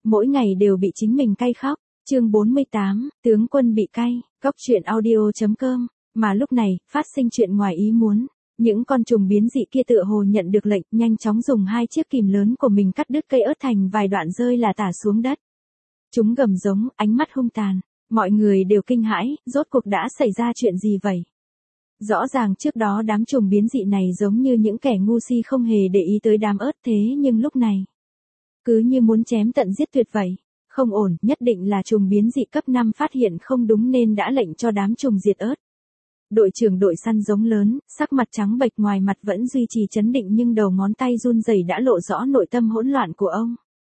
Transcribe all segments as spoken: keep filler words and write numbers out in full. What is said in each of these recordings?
mỗi ngày đều bị chính mình cay khóc. Chương bốn mươi tám, tướng quân bị cay, Cóc truyện audio chấm com. Mà lúc này, phát sinh chuyện ngoài ý muốn. Những con trùng biến dị kia tựa hồ nhận được lệnh, nhanh chóng dùng hai chiếc kìm lớn của mình cắt đứt cây ớt thành vài đoạn rơi là tả xuống đất. Chúng gầm giống, ánh mắt hung tàn. Mọi người đều kinh hãi, rốt cuộc đã xảy ra chuyện gì vậy? Rõ ràng trước đó đám trùng biến dị này giống như những kẻ ngu si không hề để ý tới đám ớt, thế nhưng lúc này, cứ như muốn chém tận giết tuyệt vậy. Không ổn, nhất định là trùng biến dị cấp năm phát hiện không đúng nên đã lệnh cho đám trùng diệt ớt. Đội trưởng đội săn giống lớn, sắc mặt trắng bệch, ngoài mặt vẫn duy trì trấn định nhưng đầu ngón tay run rẩy đã lộ rõ nội tâm hỗn loạn của ông.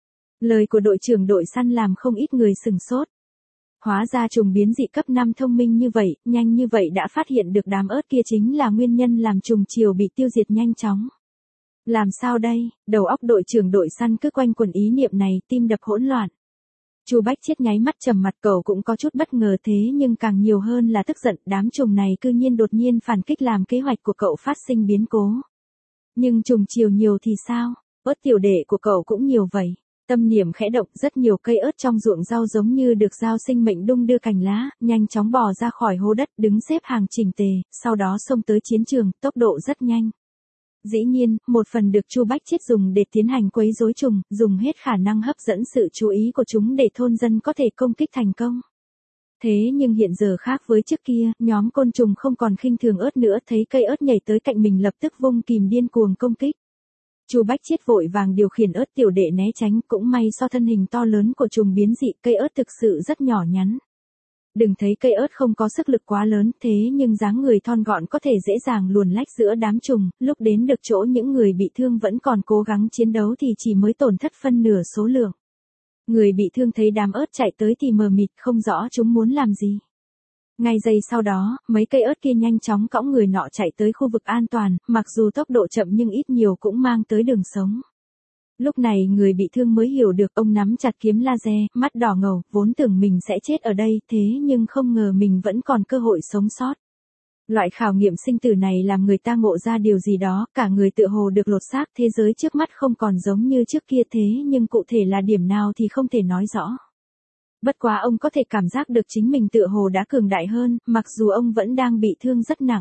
Lời của đội trưởng đội săn làm không ít người sừng sốt. Hóa ra trùng biến dị cấp năm thông minh như vậy, nhanh như vậy đã phát hiện được đám ớt kia chính là nguyên nhân làm trùng triều bị tiêu diệt nhanh chóng. Làm sao đây? Đầu óc đội trưởng đội săn cứ quanh quẩn ý niệm này, tim đập hỗn loạn. Chu Bách Chiết nháy mắt trầm mặt, cậu cũng có chút bất ngờ thế nhưng càng nhiều hơn là tức giận, đám trùng này cư nhiên đột nhiên phản kích làm kế hoạch của cậu phát sinh biến cố. Nhưng trùng chiều nhiều thì sao? Ớt tiểu đệ của cậu cũng nhiều vậy. Tâm niệm khẽ động, rất nhiều cây ớt trong ruộng rau giống như được giao sinh mệnh đung đưa cành lá, nhanh chóng bò ra khỏi hố đất, đứng xếp hàng chỉnh tề, sau đó xông tới chiến trường, tốc độ rất nhanh. Dĩ nhiên, một phần được Chu Bách Chiết dùng để tiến hành quấy rối trùng, dùng hết khả năng hấp dẫn sự chú ý của chúng để thôn dân có thể công kích thành công. Thế nhưng hiện giờ khác với trước kia, nhóm côn trùng không còn khinh thường ớt nữa, thấy cây ớt nhảy tới cạnh mình lập tức vung kìm điên cuồng công kích. Chu Bách Chiết vội vàng điều khiển ớt tiểu đệ né tránh, cũng may so thân hình to lớn của trùng biến dị, cây ớt thực sự rất nhỏ nhắn. Đừng thấy cây ớt không có sức lực quá lớn, thế nhưng dáng người thon gọn có thể dễ dàng luồn lách giữa đám trùng, lúc đến được chỗ những người bị thương vẫn còn cố gắng chiến đấu thì chỉ mới tổn thất phân nửa số lượng. Người bị thương thấy đám ớt chạy tới thì mờ mịt không rõ chúng muốn làm gì. Ngay giây sau đó, mấy cây ớt kia nhanh chóng cõng người nọ chạy tới khu vực an toàn, mặc dù tốc độ chậm nhưng ít nhiều cũng mang tới đường sống. Lúc này người bị thương mới hiểu được, ông nắm chặt kiếm laser, mắt đỏ ngầu, vốn tưởng mình sẽ chết ở đây, thế nhưng không ngờ mình vẫn còn cơ hội sống sót. Loại khảo nghiệm sinh tử này làm người ta ngộ ra điều gì đó, cả người tựa hồ được lột xác, thế giới trước mắt không còn giống như trước kia, thế nhưng cụ thể là điểm nào thì không thể nói rõ. Bất quá ông có thể cảm giác được chính mình tựa hồ đã cường đại hơn, mặc dù ông vẫn đang bị thương rất nặng.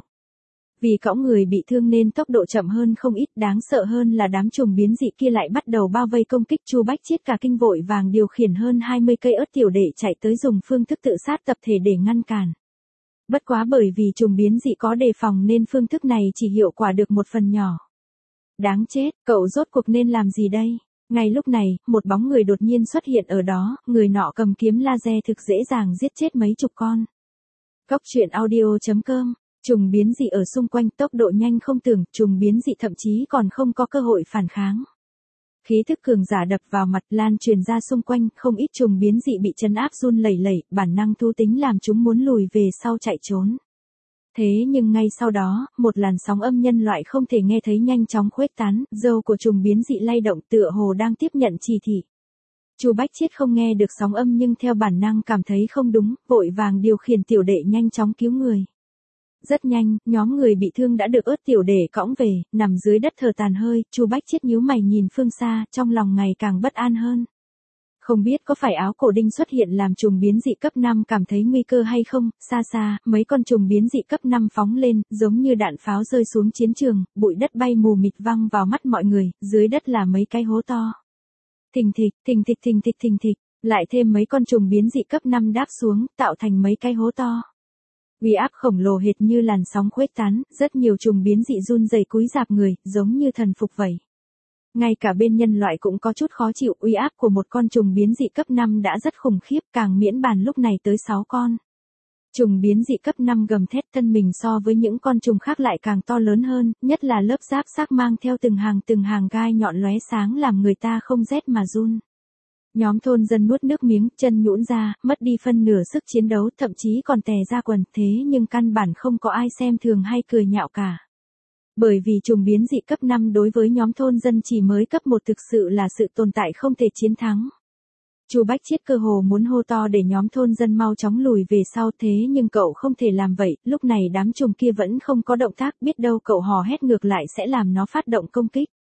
Vì cõng người bị thương nên tốc độ chậm hơn không ít, đáng sợ hơn là đám trùng biến dị kia lại bắt đầu bao vây công kích. Chu Bách Chiết cả kinh vội vàng điều khiển hơn hai mươi cây ớt tiểu đệ chạy tới dùng phương thức tự sát tập thể để ngăn cản. Bất quá bởi vì trùng biến dị có đề phòng nên phương thức này chỉ hiệu quả được một phần nhỏ. Đáng chết, cậu rốt cuộc nên làm gì đây? Ngay lúc này, một bóng người đột nhiên xuất hiện ở đó, người nọ cầm kiếm laser thực dễ dàng giết chết mấy chục con. Cóc truyện audio chấm com. Trùng biến dị ở xung quanh, tốc độ nhanh không tưởng, trùng biến dị thậm chí còn không có cơ hội phản kháng. Khí thức cường giả đập vào mặt lan truyền ra xung quanh, không ít trùng biến dị bị trấn áp run lẩy lẩy, bản năng thú tính làm chúng muốn lùi về sau chạy trốn. Thế nhưng ngay sau đó, một làn sóng âm nhân loại không thể nghe thấy nhanh chóng khuếch tán, râu của trùng biến dị lay động tựa hồ đang tiếp nhận chỉ thị. Chu Bách Chiết không nghe được sóng âm nhưng theo bản năng cảm thấy không đúng, vội vàng điều khiển tiểu đệ nhanh chóng cứu người. Rất nhanh, nhóm người bị thương đã được ớt tiểu đệ cõng về, nằm dưới đất thở tàn hơi, Chu Bách Chiết nhíu mày nhìn phương xa, trong lòng ngày càng bất an hơn. Không biết có phải áo cổ đinh xuất hiện làm trùng biến dị cấp năm cảm thấy nguy cơ hay không, xa xa, mấy con trùng biến dị cấp năm phóng lên, giống như đạn pháo rơi xuống chiến trường, bụi đất bay mù mịt văng vào mắt mọi người, dưới đất là mấy cái hố to. Thình thịch, thình thịch thình thịch thình thịch, lại thêm mấy con trùng biến dị cấp năm đáp xuống, tạo thành mấy cái hố to. Uy áp khổng lồ hệt như làn sóng khuếch tán, rất nhiều trùng biến dị run rẩy cúi rạp người, giống như thần phục vậy. Ngay cả bên nhân loại cũng có chút khó chịu, uy áp của một con trùng biến dị cấp năm đã rất khủng khiếp, càng miễn bàn lúc này tới sáu con. Trùng biến dị cấp năm gầm thét, thân mình so với những con trùng khác lại càng to lớn hơn, nhất là lớp giáp xác mang theo từng hàng từng hàng gai nhọn lóe sáng làm người ta không rét mà run. Nhóm thôn dân nuốt nước miếng, chân nhũn ra, mất đi phân nửa sức chiến đấu, thậm chí còn tè ra quần, thế nhưng căn bản không có ai xem thường hay cười nhạo cả. Bởi vì trùng biến dị cấp năm đối với nhóm thôn dân chỉ mới cấp một thực sự là sự tồn tại không thể chiến thắng. Chu Bách Chiết cơ hồ muốn hô to để nhóm thôn dân mau chóng lùi về sau, thế nhưng cậu không thể làm vậy, lúc này đám trùng kia vẫn không có động tác, biết đâu cậu hò hét ngược lại sẽ làm nó phát động công kích.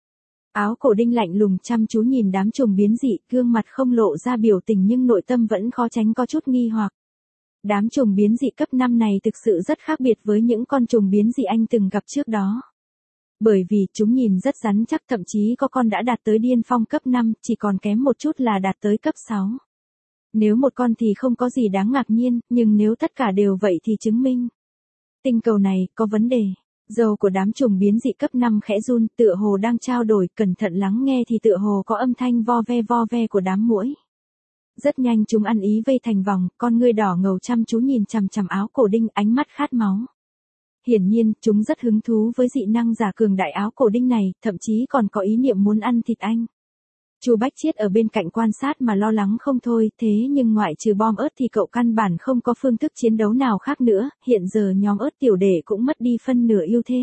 Áo cổ đinh lạnh lùng chăm chú nhìn đám trùng biến dị, gương mặt không lộ ra biểu tình nhưng nội tâm vẫn khó tránh có chút nghi hoặc. Đám trùng biến dị cấp năm này thực sự rất khác biệt với những con trùng biến dị anh từng gặp trước đó. Bởi vì chúng nhìn rất rắn chắc, thậm chí có con đã đạt tới điên phong cấp năm, chỉ còn kém một chút là đạt tới cấp sáu. Nếu một con thì không có gì đáng ngạc nhiên, nhưng nếu tất cả đều vậy thì chứng minh tinh cầu này có vấn đề. Râu của đám trùng biến dị cấp năm khẽ run, tựa hồ đang trao đổi, cẩn thận lắng nghe thì tựa hồ có âm thanh vo ve vo ve của đám muỗi. Rất nhanh chúng ăn ý vây thành vòng, con ngươi đỏ ngầu chăm chú nhìn chằm chằm áo cổ đinh, ánh mắt khát máu. Hiển nhiên, chúng rất hứng thú với dị năng giả cường đại áo cổ đinh này, thậm chí còn có ý niệm muốn ăn thịt anh. Chu Bách Chiết ở bên cạnh quan sát mà lo lắng không thôi, thế nhưng ngoại trừ bom ớt thì cậu căn bản không có phương thức chiến đấu nào khác nữa, hiện giờ nhóm ớt tiểu đệ cũng mất đi phân nửa ưu thế.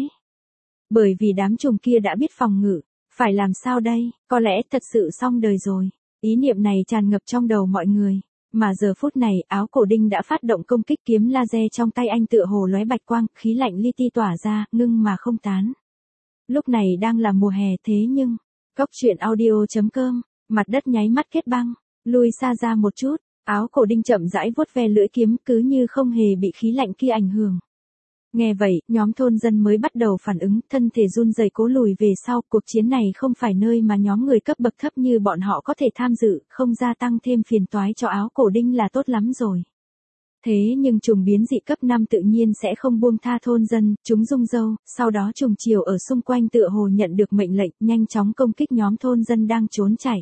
Bởi vì đám trùng kia đã biết phòng ngự, phải làm sao đây, có lẽ thật sự xong đời rồi. Ý niệm này tràn ngập trong đầu mọi người, mà giờ phút này áo cổ đinh đã phát động công kích, kiếm laser trong tay anh tựa hồ lóe bạch quang, khí lạnh li ti tỏa ra, ngưng mà không tán. Lúc này đang là mùa hè thế nhưng, Cốc truyện audio chấm com, mặt đất nháy mắt kết băng, lui xa ra một chút, áo cổ đinh chậm rãi vuốt ve lưỡi kiếm cứ như không hề bị khí lạnh kia ảnh hưởng. Nghe vậy, nhóm thôn dân mới bắt đầu phản ứng, thân thể run rẩy cố lùi về sau, cuộc chiến này không phải nơi mà nhóm người cấp bậc thấp như bọn họ có thể tham dự, không gia tăng thêm phiền toái cho áo cổ đinh là tốt lắm rồi. Thế nhưng trùng biến dị cấp năm tự nhiên sẽ không buông tha thôn dân, chúng rung râu, sau đó trùng chiều ở xung quanh tựa hồ nhận được mệnh lệnh, nhanh chóng công kích nhóm thôn dân đang trốn chạy.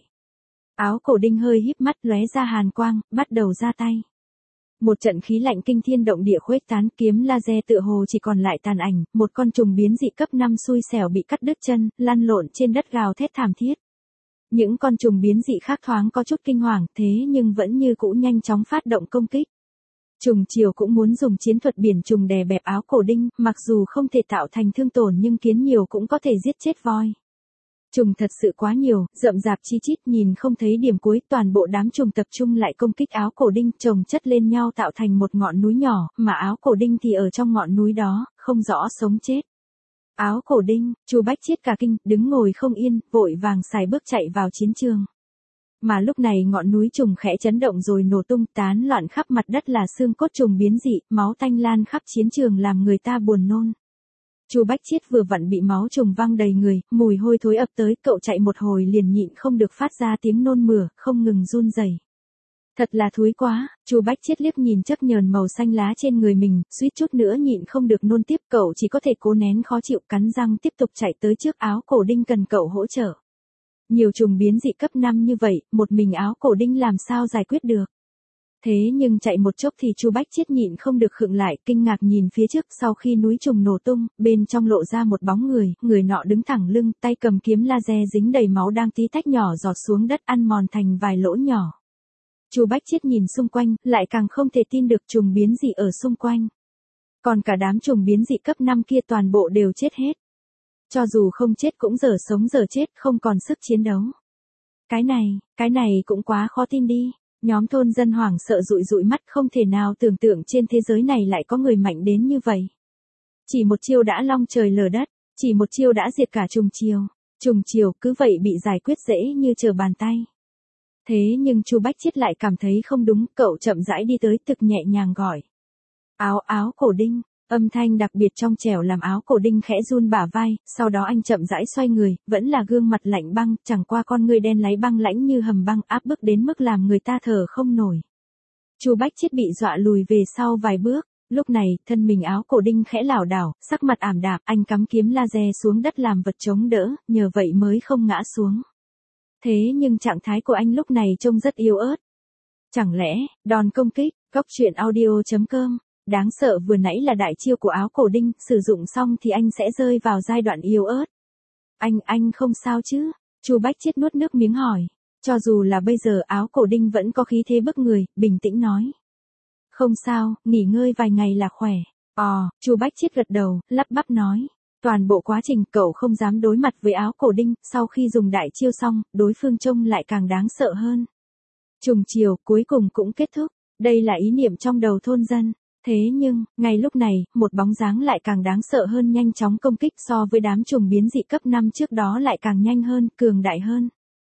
Áo cổ đinh hơi híp mắt lóe ra hàn quang, bắt đầu ra tay. Một trận khí lạnh kinh thiên động địa khuếch tán, kiếm laser tựa hồ chỉ còn lại tàn ảnh, một con trùng biến dị cấp năm xui xẻo bị cắt đứt chân, lăn lộn trên đất gào thét thảm thiết. Những con trùng biến dị khác thoáng có chút kinh hoàng, thế nhưng vẫn như cũ nhanh chóng phát động công kích. Trùng chiều cũng muốn dùng chiến thuật biển trùng đè bẹp áo cổ đinh, mặc dù không thể tạo thành thương tổn nhưng kiến nhiều cũng có thể giết chết voi. Trùng thật sự quá nhiều, rậm rạp chi chít nhìn không thấy điểm cuối, toàn bộ đám trùng tập trung lại công kích áo cổ đinh, chồng chất lên nhau tạo thành một ngọn núi nhỏ, mà áo cổ đinh thì ở trong ngọn núi đó, không rõ sống chết. Áo cổ đinh, Chu Bách Chiết cả kinh, đứng ngồi không yên, vội vàng xài bước chạy vào chiến trường. Mà lúc này ngọn núi trùng khẽ chấn động rồi nổ tung, tán loạn khắp mặt đất là xương cốt trùng biến dị, máu tanh lan khắp chiến trường làm người ta buồn nôn. Chu Bách Chiết vừa vặn bị máu trùng văng đầy người, mùi hôi thối ập tới, cậu chạy một hồi liền nhịn không được phát ra tiếng nôn mửa, không ngừng run rẩy. Thật là thúi quá, Chu Bách Chiết liếc nhìn chất nhờn màu xanh lá trên người mình, suýt chút nữa nhịn không được nôn tiếp, cậu chỉ có thể cố nén khó chịu, cắn răng tiếp tục chạy tới trước áo cổ đinh cần cậu hỗ trợ. Nhiều trùng biến dị cấp năm như vậy, một mình áo cổ đinh làm sao giải quyết được. Thế nhưng chạy một chốc thì Chu Bách Chiết nhịn không được khựng lại, kinh ngạc nhìn phía trước, sau khi núi trùng nổ tung, bên trong lộ ra một bóng người, người nọ đứng thẳng lưng, tay cầm kiếm laser dính đầy máu đang tí tách nhỏ giọt xuống đất ăn mòn thành vài lỗ nhỏ. Chu Bách Chiết nhìn xung quanh, lại càng không thể tin được trùng biến dị ở xung quanh. Còn cả đám trùng biến dị cấp năm kia toàn bộ đều chết hết. Cho dù không chết cũng giờ sống giờ chết, không còn sức chiến đấu. Cái này, cái này cũng quá khó tin đi. Nhóm thôn dân hoảng sợ dụi dụi mắt, không thể nào tưởng tượng trên thế giới này lại có người mạnh đến như vậy. Chỉ một chiêu đã long trời lở đất, chỉ một chiêu đã diệt cả trùng chiều. Trùng chiều cứ vậy bị giải quyết dễ như trở bàn tay. Thế nhưng Chu Bách Chiết lại cảm thấy không đúng, cậu chậm rãi đi tới, thực nhẹ nhàng gọi. Áo áo cổ đinh. Âm thanh đặc biệt trong trẻo làm áo cổ đinh khẽ run bả vai, sau đó anh chậm rãi xoay người, vẫn là gương mặt lạnh băng, chẳng qua con người đen láy băng lãnh như hầm băng, áp bức đến mức làm người ta thở không nổi. Chu Bách Chiết bị dọa lùi về sau vài bước, lúc này, thân mình áo cổ đinh khẽ lảo đảo, sắc mặt ảm đạm, anh cắm kiếm laser xuống đất làm vật chống đỡ, nhờ vậy mới không ngã xuống. Thế nhưng trạng thái của anh lúc này trông rất yếu ớt. Chẳng lẽ, đòn công kích, Cốc truyện audio chấm com. Đáng sợ vừa nãy là đại chiêu của áo cổ đinh, sử dụng xong thì anh sẽ rơi vào giai đoạn yếu ớt. Anh, anh không sao chứ? Chu Bách Chiết nuốt nước miếng hỏi. Cho dù là bây giờ áo cổ đinh vẫn có khí thế bức người, bình tĩnh nói. Không sao, nghỉ ngơi vài ngày là khỏe. Ồ, Chu Bách Chiết gật đầu, lắp bắp nói. Toàn bộ quá trình cậu không dám đối mặt với áo cổ đinh, sau khi dùng đại chiêu xong, đối phương trông lại càng đáng sợ hơn. Trùng chiều cuối cùng cũng kết thúc, đây là ý niệm trong đầu thôn dân. Thế nhưng, ngay lúc này, một bóng dáng lại càng đáng sợ hơn nhanh chóng công kích so với đám trùng biến dị cấp năm trước đó lại càng nhanh hơn, cường đại hơn.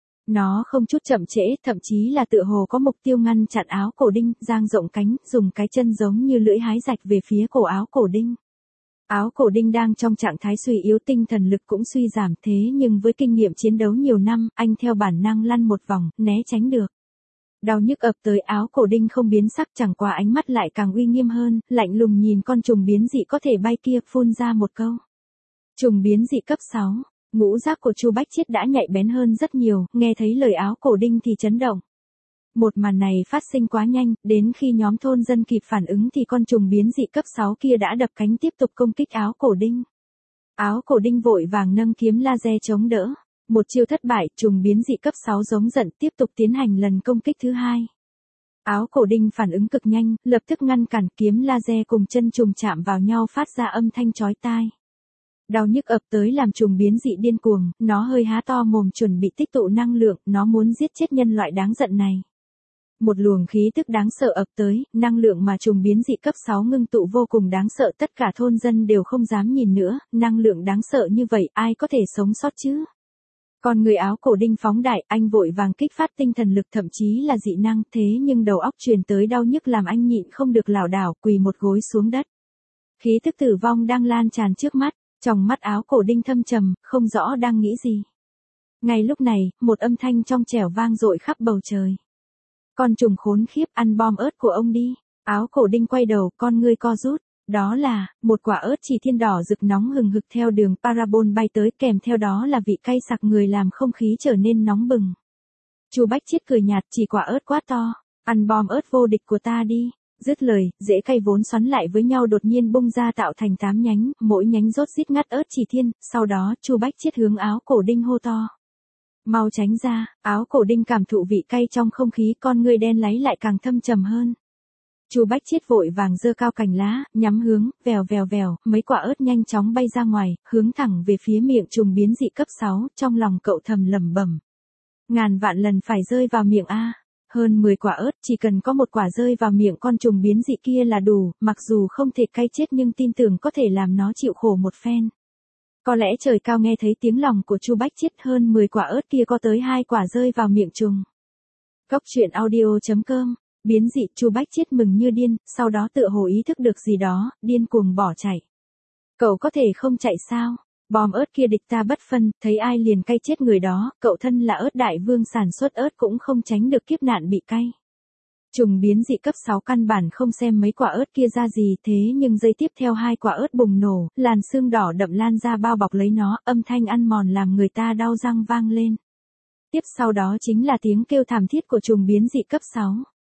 Nó không chút chậm trễ, thậm chí là tựa hồ có mục tiêu ngăn chặn áo cổ đinh, dang rộng cánh, dùng cái chân giống như lưỡi hái rạch về phía cổ áo cổ đinh. Áo cổ đinh đang trong trạng thái suy yếu, tinh thần lực cũng suy giảm, thế nhưng với kinh nghiệm chiến đấu nhiều năm, anh theo bản năng lăn một vòng, né tránh được. Đau nhức ập tới, áo cổ đinh không biến sắc, chẳng qua ánh mắt lại càng uy nghiêm hơn, lạnh lùng nhìn con trùng biến dị có thể bay kia, phun ra một câu. Trùng biến dị cấp sáu, ngũ giác của Chu Bách Chiết đã nhạy bén hơn rất nhiều, nghe thấy lời áo cổ đinh thì chấn động. Một màn này phát sinh quá nhanh, đến khi nhóm thôn dân kịp phản ứng thì con trùng biến dị cấp sáu kia đã đập cánh tiếp tục công kích áo cổ đinh. Áo cổ đinh vội vàng nâng kiếm laser chống đỡ. Một chiêu thất bại, trùng biến dị cấp sáu giống giận tiếp tục tiến hành lần công kích thứ hai. Áo cổ đinh phản ứng cực nhanh, lập tức ngăn cản, kiếm laser cùng chân trùng chạm vào nhau phát ra âm thanh chói tai. Đau nhức ập tới làm trùng biến dị điên cuồng, nó hơi há to mồm chuẩn bị tích tụ năng lượng, nó muốn giết chết nhân loại đáng giận này. Một luồng khí tức đáng sợ ập tới, năng lượng mà trùng biến dị cấp sáu ngưng tụ vô cùng đáng sợ, tất cả thôn dân đều không dám nhìn nữa, năng lượng đáng sợ như vậy ai có thể sống sót chứ? Còn người áo cổ đinh phóng đại, anh vội vàng kích phát tinh thần lực, thậm chí là dị năng, thế nhưng đầu óc truyền tới đau nhức làm anh nhịn không được lảo đảo, quỳ một gối xuống đất. Khí tức tử vong đang lan tràn trước mắt, trong mắt áo cổ đinh thâm trầm, không rõ đang nghĩ gì. Ngay lúc này, một âm thanh trong trẻo vang dội khắp bầu trời. Con trùng khốn khiếp, ăn bom ớt của ông đi. Áo cổ đinh quay đầu, con ngươi co rút. Đó là, một quả ớt chỉ thiên đỏ rực nóng hừng hực theo đường parabol bay tới, kèm theo đó là vị cay sặc người làm không khí trở nên nóng bừng. Chu Bách Chiết cười nhạt, chỉ quả ớt quá to, ăn bom ớt vô địch của ta đi. Dứt lời, rễ cây vốn xoắn lại với nhau đột nhiên bung ra tạo thành tám nhánh, mỗi nhánh rốt rít ngắt ớt chỉ thiên, sau đó Chu Bách Chiết hướng áo cổ đinh hô to. Mau tránh ra, áo cổ đinh cảm thụ vị cay trong không khí, con ngươi đen láy lại càng thâm trầm hơn. Chu Bách Chiết vội vàng giơ cao cành lá, nhắm hướng, vèo vèo vèo, mấy quả ớt nhanh chóng bay ra ngoài, hướng thẳng về phía miệng trùng biến dị cấp sáu, trong lòng cậu thầm lẩm bẩm. Ngàn vạn lần phải rơi vào miệng a. Hơn mười quả ớt, chỉ cần có một quả rơi vào miệng con trùng biến dị kia là đủ, mặc dù không thể cay chết nhưng tin tưởng có thể làm nó chịu khổ một phen. Có lẽ trời cao nghe thấy tiếng lòng của Chu Bách Chiết, hơn mười quả ớt kia có tới hai quả rơi vào miệng trùng. Góc truyện audio chấm com. Biến dị, Chu Bách Chiết mừng như điên, sau đó tựa hồ ý thức được gì đó, điên cuồng bỏ chạy. Cậu có thể không chạy sao? Bom ớt kia địch ta bất phân, thấy ai liền cay chết người đó, cậu thân là ớt đại vương sản xuất ớt cũng không tránh được kiếp nạn bị cay. Trùng biến dị cấp sáu căn bản không xem mấy quả ớt kia ra gì, thế nhưng giây tiếp theo hai quả ớt bùng nổ, làn sương đỏ đậm lan ra bao bọc lấy nó, âm thanh ăn mòn làm người ta đau răng vang lên. Tiếp sau đó chính là tiếng kêu thảm thiết của trùng biến dị cấp sáu.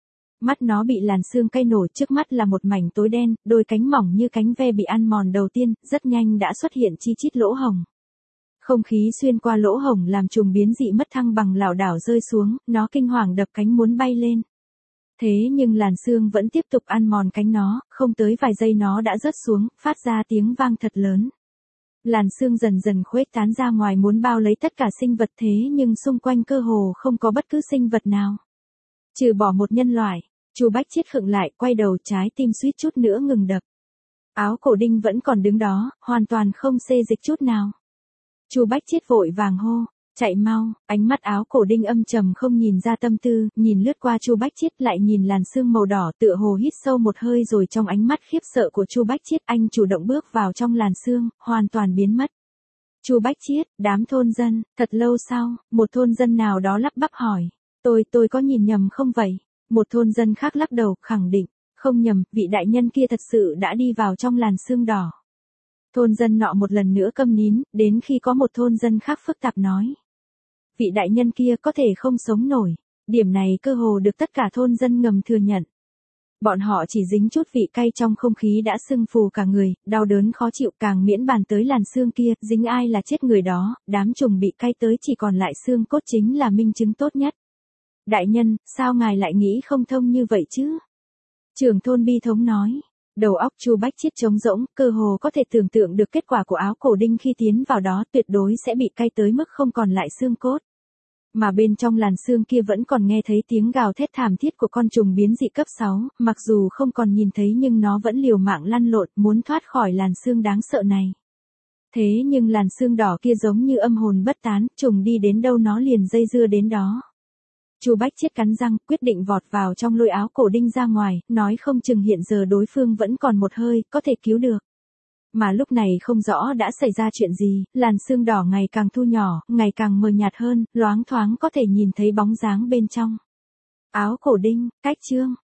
Mắt nó bị làn sương cay nổ, trước mắt là một mảnh tối đen, đôi cánh mỏng như cánh ve bị ăn mòn đầu tiên, rất nhanh đã xuất hiện chi chít lỗ hổng. Không khí xuyên qua lỗ hổng làm trùng biến dị mất thăng bằng lảo đảo rơi xuống, nó kinh hoàng đập cánh muốn bay lên. Thế nhưng làn sương vẫn tiếp tục ăn mòn cánh nó, không tới vài giây nó đã rớt xuống, phát ra tiếng vang thật lớn. Làn sương dần dần khuếch tán ra ngoài muốn bao lấy tất cả sinh vật, thế nhưng xung quanh cơ hồ không có bất cứ sinh vật nào. Trừ bỏ một nhân loại. Chu Bách Chiết khựng lại, quay đầu, trái tim suýt chút nữa ngừng đập. Áo cổ đinh vẫn còn đứng đó, hoàn toàn không xê dịch chút nào. Chu Bách Chiết vội vàng hô, chạy mau, ánh mắt áo cổ đinh âm trầm không nhìn ra tâm tư, nhìn lướt qua Chu Bách Chiết lại nhìn làn sương màu đỏ, tựa hồ hít sâu một hơi rồi trong ánh mắt khiếp sợ của Chu Bách Chiết anh chủ động bước vào trong làn sương, hoàn toàn biến mất. Chu Bách Chiết, đám thôn dân, thật lâu sau, một thôn dân nào đó lắp bắp hỏi, tôi tôi có nhìn nhầm không vậy? Một thôn dân khác lắc đầu, khẳng định, không nhầm, vị đại nhân kia thật sự đã đi vào trong làn sương đỏ. Thôn dân nọ một lần nữa câm nín, đến khi có một thôn dân khác phức tạp nói. Vị đại nhân kia có thể không sống nổi, điểm này cơ hồ được tất cả thôn dân ngầm thừa nhận. Bọn họ chỉ dính chút vị cay trong không khí đã sưng phù cả người, đau đớn khó chịu, càng miễn bàn tới làn xương kia, dính ai là chết người đó, đám trùng bị cay tới chỉ còn lại xương cốt chính là minh chứng tốt nhất. Đại nhân, sao ngài lại nghĩ không thông như vậy chứ? Trưởng thôn bi thống nói. Đầu óc Chu Bách Chiết trống rỗng, cơ hồ có thể tưởng tượng được kết quả của áo cổ đinh khi tiến vào đó, tuyệt đối sẽ bị cay tới mức không còn lại xương cốt. Mà bên trong làn xương kia vẫn còn nghe thấy tiếng gào thét thảm thiết của con trùng biến dị cấp sáu, mặc dù không còn nhìn thấy nhưng nó vẫn liều mạng lăn lộn muốn thoát khỏi làn xương đáng sợ này. Thế nhưng làn xương đỏ kia giống như âm hồn bất tán, trùng đi đến đâu nó liền dây dưa đến đó. Chu Bách Chiết cắn răng, quyết định vọt vào trong lôi áo cổ đinh ra ngoài, nói không chừng hiện giờ đối phương vẫn còn một hơi, có thể cứu được. Mà lúc này không rõ đã xảy ra chuyện gì, làn xương đỏ ngày càng thu nhỏ, ngày càng mờ nhạt hơn, loáng thoáng có thể nhìn thấy bóng dáng bên trong. Áo cổ đinh, cách chương.